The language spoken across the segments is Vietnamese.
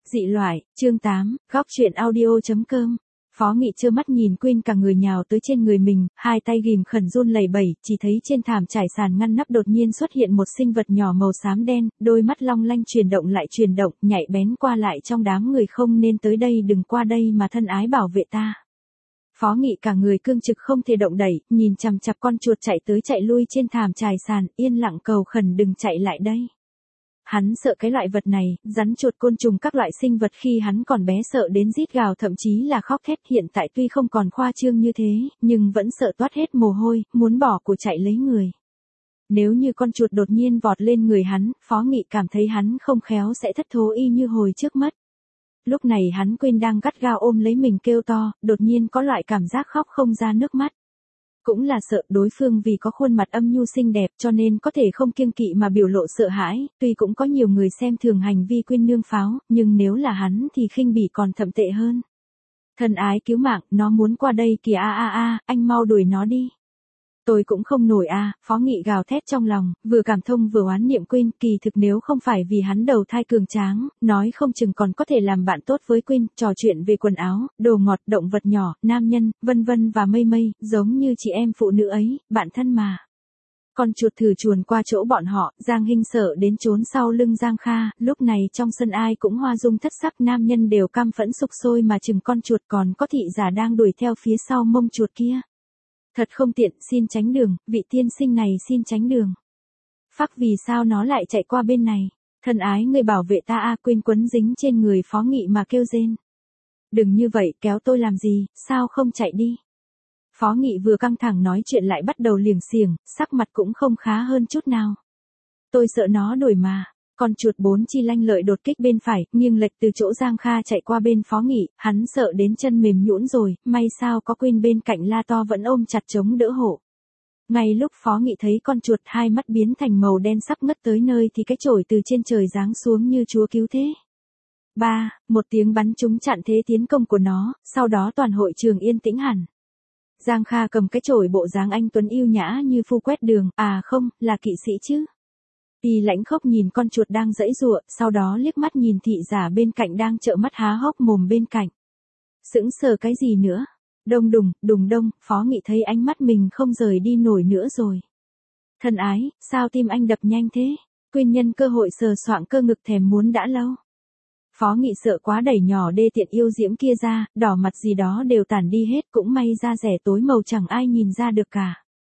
Dị loại, chương 8, góc truyện audio.com. Phó Nghị trơ mắt nhìn Quyên cả người nhào tới trên người mình, hai tay ghim khẩn run lẩy bẩy, chỉ thấy trên thảm trải sàn ngăn nắp đột nhiên xuất hiện một sinh vật nhỏ màu xám đen, đôi mắt long lanh chuyển động lại chuyển động, nhạy bén qua lại trong đám người, không nên tới đây, đừng qua đây mà thân ái bảo vệ ta. Phó Nghị cả người cương trực không thể động đẩy, nhìn chằm chằm con chuột chạy tới chạy lui trên thảm trải sàn, yên lặng cầu khẩn đừng chạy lại đây. Hắn sợ cái loại vật này, rắn chuột côn trùng các loại sinh vật khi hắn còn bé sợ đến rít gào thậm chí là khóc thét, hiện tại tuy không còn khoa trương như thế, nhưng vẫn sợ toát hết mồ hôi, muốn bỏ của chạy lấy người. Nếu như con chuột đột nhiên vọt lên người hắn, Phó Nghị cảm thấy hắn không khéo sẽ thất thố y như hồi trước mất. Lúc này hắn quên đang gắt gao ôm lấy mình kêu to, đột nhiên có loại cảm giác khóc không ra nước mắt. Cũng là sợ đối phương vì có khuôn mặt âm nhu xinh đẹp cho nên có thể không kiêng kỵ mà biểu lộ sợ hãi, tuy cũng có nhiều người xem thường hành vi Quyên nương pháo, nhưng nếu là hắn thì khinh bỉ còn thậm tệ hơn. Thân ái cứu mạng, nó muốn qua đây kìa, anh mau đuổi nó đi. Tôi cũng không nổi Phó Nghị gào thét trong lòng, vừa cảm thông vừa oán niệm Quyên, kỳ thực nếu không phải vì hắn đầu thai cường tráng, nói không chừng còn có thể làm bạn tốt với Quyên, trò chuyện về quần áo, đồ ngọt, động vật nhỏ, nam nhân, vân vân và mây mây, giống như chị em phụ nữ ấy, bạn thân mà. Con chuột thử chuồn qua chỗ bọn họ, Giang Hinh sợ đến trốn sau lưng Giang Kha, lúc này trong sân ai cũng hoa dung thất sắc, nam nhân đều căm phẫn sục sôi mà chừng con chuột, còn có thị giả đang đuổi theo phía sau mông chuột kia. Thật không tiện, xin tránh đường, vị tiên sinh này xin tránh đường. Phắc vì sao nó lại chạy qua bên này? Thân ái người bảo vệ ta Quyên quấn dính trên người Phó Nghị mà kêu rên. Đừng như vậy, kéo tôi làm gì, sao không chạy đi? Phó Nghị vừa căng thẳng nói chuyện lại bắt đầu liềng xiềng, sắc mặt cũng không khá hơn chút nào. Tôi sợ nó đuổi mà. Con chuột bốn chi lanh lợi đột kích bên phải, nghiêng lệch từ chỗ Giang Kha chạy qua bên Phó Nghị, hắn sợ đến chân mềm nhũn rồi, may sao có Quyên bên cạnh la to vẫn ôm chặt chống đỡ hộ. Ngay lúc Phó Nghị thấy con chuột hai mắt biến thành màu đen sắp ngất tới nơi thì cái chổi từ trên trời giáng xuống như chúa cứu thế. Một tiếng bắn trúng chặn thế tiến công của nó, sau đó toàn hội trường yên tĩnh hẳn. Giang Kha cầm cái chổi bộ dáng anh tuấn yêu nhã như phu quét đường, không, là kỵ sĩ chứ. Y lãnh khốc nhìn con chuột đang giãy giụa, sau đó liếc mắt nhìn thị giả bên cạnh đang trợn mắt há hốc mồm bên cạnh. Sững sờ cái gì nữa? Đông đùng đông, Phó Nghị thấy ánh mắt mình không rời đi nổi nữa rồi. Thân ái, sao tim anh đập nhanh thế? Quyên nhân cơ hội sờ soạng cơ ngực thèm muốn đã lâu. Phó Nghị sợ quá đẩy nhỏ đê tiện yêu diễm kia ra, đỏ mặt gì đó đều tản đi hết, cũng may da rẻ tối màu chẳng ai nhìn ra được cả.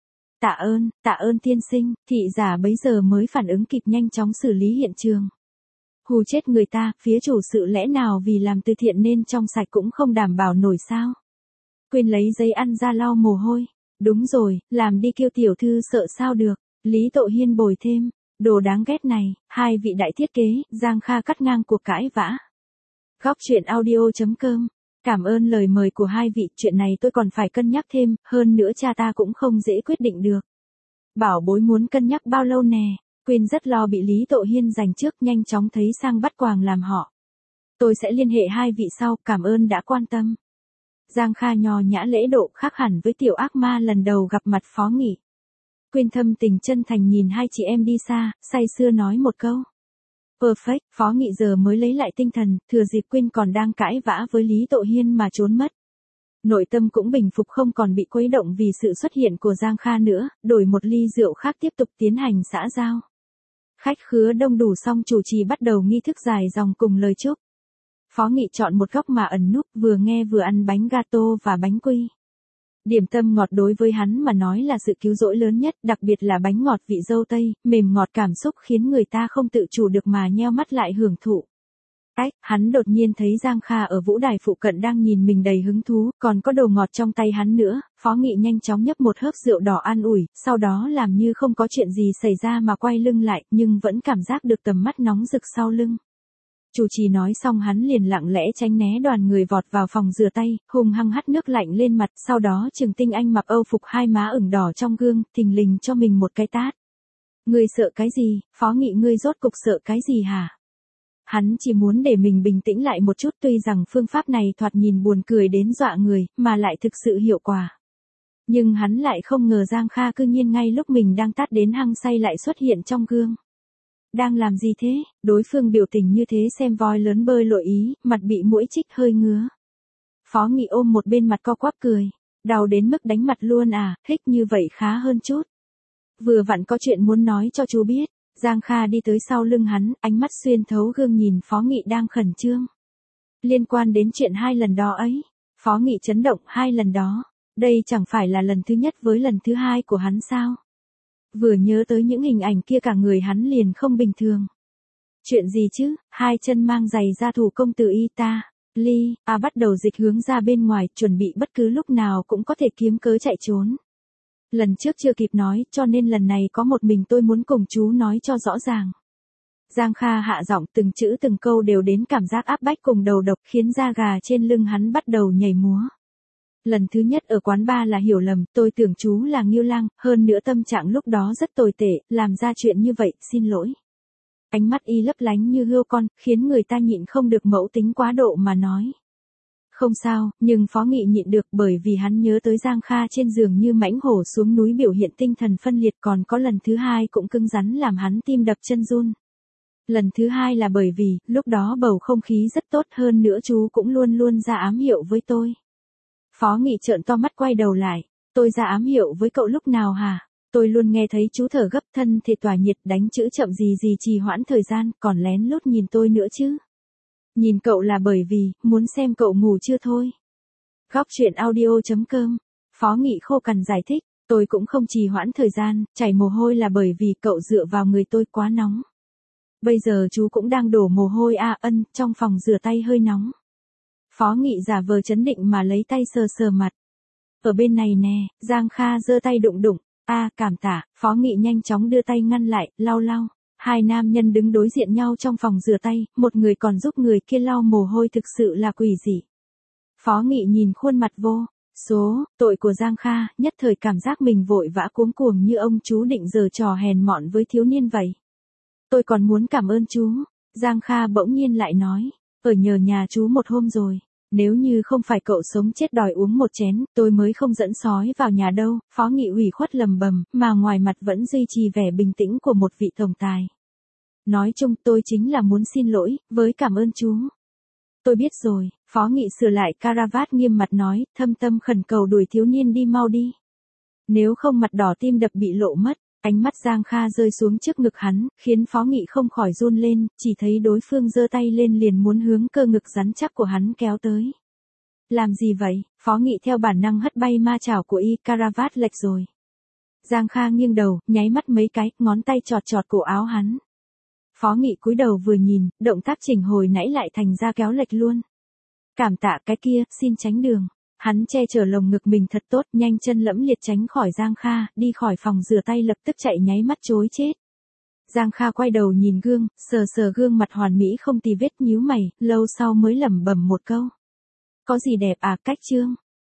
Tạ ơn tiên sinh, thị giả bấy giờ mới phản ứng kịp nhanh chóng xử lý hiện trường. Hù chết người ta, phía chủ sự lẽ nào vì làm từ thiện nên trong sạch cũng không đảm bảo nổi sao? Quyên lấy giấy ăn ra lau mồ hôi. Đúng rồi, làm đi kêu tiểu thư sợ sao được. Lý Tội Hiên bồi thêm. Đồ đáng ghét này, hai vị đại thiết kế, Giang Kha cắt ngang cuộc cãi vã. Góc truyện audio.com. Cảm ơn lời mời của hai vị, chuyện này tôi còn phải cân nhắc thêm, hơn nữa cha ta cũng không dễ quyết định được. Bảo bối muốn cân nhắc bao lâu nè? Quyên rất lo bị Lý Tội Hiên giành trước, nhanh chóng thấy sang bắt quàng làm họ. Tôi sẽ liên hệ hai vị sau, cảm ơn đã quan tâm. Giang Kha nho nhã lễ độ khác hẳn với tiểu ác ma lần đầu gặp mặt Phó Nghị. Quyên thâm tình chân thành nhìn hai chị em đi xa, say sưa nói một câu. Perfect, Phó Nghị giờ mới lấy lại tinh thần, thừa dịp Quyên còn đang cãi vã với Lý Tội Hiên mà trốn mất. Nội tâm cũng bình phục không còn bị quấy động vì sự xuất hiện của Giang Kha nữa, đổi một ly rượu khác tiếp tục tiến hành xã giao. Khách khứa đông đủ xong chủ trì bắt đầu nghi thức dài dòng cùng lời chúc. Phó Nghị chọn một góc mà ẩn núp, vừa nghe vừa ăn bánh gato và bánh quy. Điểm tâm ngọt đối với hắn mà nói là sự cứu rỗi lớn nhất, đặc biệt là bánh ngọt vị dâu tây, mềm ngọt cảm xúc khiến người ta không tự chủ được mà nheo mắt lại hưởng thụ. Hắn đột nhiên thấy Giang Kha ở vũ đài phụ cận đang nhìn mình đầy hứng thú, còn có đồ ngọt trong tay hắn nữa, Phó Nghị nhanh chóng nhấp một hớp rượu đỏ an ủi, sau đó làm như không có chuyện gì xảy ra mà quay lưng lại, nhưng vẫn cảm giác được tầm mắt nóng rực sau lưng. Chủ trì nói xong hắn liền lặng lẽ tránh né đoàn người vọt vào phòng rửa tay, hung hăng hắt nước lạnh lên mặt, sau đó Trừng Tinh Anh mặc âu phục hai má ửng đỏ trong gương, thình lình cho mình một cái tát. Ngươi sợ cái gì, Phó Nghị ngươi rốt cục sợ cái gì hả? Hắn chỉ muốn để mình bình tĩnh lại một chút, tuy rằng phương pháp này thoạt nhìn buồn cười đến dọa người, mà lại thực sự hiệu quả. Nhưng hắn lại không ngờ Giang Kha cư nhiên ngay lúc mình đang tát đến hăng say lại xuất hiện trong gương. đang làm gì thế? Đối phương biểu tình như thế xem voi lớn bơi lội ý, mặt bị muỗi chích hơi ngứa. Phó Nghị ôm một bên mặt co quắp cười. Đau đến mức đánh mặt luôn à, hích như vậy khá hơn chút. Vừa vặn có chuyện muốn nói cho chú biết. Giang Kha đi tới sau lưng hắn, ánh mắt xuyên thấu gương nhìn Phó Nghị đang khẩn trương. Liên quan đến chuyện 2 lần đó ấy. Phó Nghị chấn động 2 lần đó. Đây chẳng phải là lần thứ nhất với lần thứ 2 của hắn sao? Vừa nhớ tới những hình ảnh kia cả người hắn liền không bình thường. Chuyện gì chứ? 2 chân mang giày ra thủ công từ Italy, bắt đầu dịch hướng ra bên ngoài, chuẩn bị bất cứ lúc nào cũng có thể kiếm cớ chạy trốn. Lần trước chưa kịp nói, cho nên lần này có một mình tôi muốn cùng chú nói cho rõ ràng. Giang Kha hạ giọng, từng chữ từng câu đều đến cảm giác áp bách cùng đầu độc, khiến da gà trên lưng hắn bắt đầu nhảy múa. Lần thứ nhất ở quán bar là hiểu lầm, tôi tưởng chú là Ngưu Lang, hơn nữa tâm trạng lúc đó rất tồi tệ, làm ra chuyện như vậy, xin lỗi. Ánh mắt y lấp lánh như hươu con, khiến người ta nhịn không được mẫu tính quá độ mà nói. Không sao, nhưng Phó Nghị nhịn được bởi vì hắn nhớ tới Giang Kha trên giường như mãnh hổ xuống núi biểu hiện tinh thần phân liệt, còn có lần thứ 2 cũng cứng rắn làm hắn tim đập chân run. Lần thứ 2 là bởi vì, lúc đó bầu không khí rất tốt, hơn nữa chú cũng luôn luôn ra ám hiệu với tôi. Phó Nghị trợn to mắt quay đầu lại. Tôi ra ám hiệu với cậu lúc nào hả? Tôi luôn nghe thấy chú thở gấp, thân thể tỏa nhiệt, đánh chữ chậm gì trì hoãn thời gian, còn lén lút nhìn tôi nữa chứ. Nhìn cậu là bởi vì, muốn xem cậu ngủ chưa thôi. Góc truyện audio.com. Phó Nghị khô cằn giải thích, tôi cũng không trì hoãn thời gian, chảy mồ hôi là bởi vì cậu dựa vào người tôi quá nóng. Bây giờ chú cũng đang đổ mồ hôi trong phòng rửa tay hơi nóng. Phó Nghị giả vờ trấn định mà lấy tay sờ sờ mặt. Ở bên này nè, Giang Kha giơ tay đụng. Cảm tạ, Phó Nghị nhanh chóng đưa tay ngăn lại, lau. 2 nam nhân đứng đối diện nhau trong phòng rửa tay, một người còn giúp người kia lau mồ hôi, thực sự là quỷ dị. Phó Nghị nhìn khuôn mặt vô tội của Giang Kha, nhất thời cảm giác mình vội vã cuống cuồng như ông chú định giở trò hèn mọn với thiếu niên vậy. Tôi còn muốn cảm ơn chú. Giang Kha bỗng nhiên lại nói, ở nhờ nhà chú một hôm rồi. Nếu như không phải cậu sống chết đòi uống một chén, tôi mới không dẫn sói vào nhà đâu. Phó Nghị ủy khuất lầm bầm, mà ngoài mặt vẫn duy trì vẻ bình tĩnh của một vị tổng tài. Nói chung tôi chính là muốn xin lỗi, với cảm ơn chú. Tôi biết rồi, Phó Nghị sửa lại caravat nghiêm mặt nói, thâm tâm khẩn cầu đuổi thiếu niên đi mau đi. Nếu không mặt đỏ tim đập bị lộ mất. Ánh mắt Giang Kha rơi xuống trước ngực hắn, khiến Phó Nghị không khỏi run lên, chỉ thấy đối phương giơ tay lên liền muốn hướng cơ ngực rắn chắc của hắn kéo tới. Làm gì vậy? Phó Nghị theo bản năng hất bay ma chảo của y, caravat lệch rồi. Giang Kha nghiêng đầu, nháy mắt mấy cái, ngón tay chọt cổ áo hắn. Phó Nghị cúi đầu vừa nhìn, động tác chỉnh hồi nãy lại thành ra kéo lệch luôn. Cảm tạ cái kia, xin tránh đường. Hắn che chở lồng ngực mình thật tốt, nhanh chân lẫm liệt tránh khỏi Giang Kha, đi khỏi phòng rửa tay lập tức chạy nháy mắt chối chết. Giang Kha quay đầu nhìn gương, sờ gương mặt hoàn mỹ không tì vết, nhíu mày, lâu sau mới lẩm bẩm một câu. Có gì đẹp cách trương?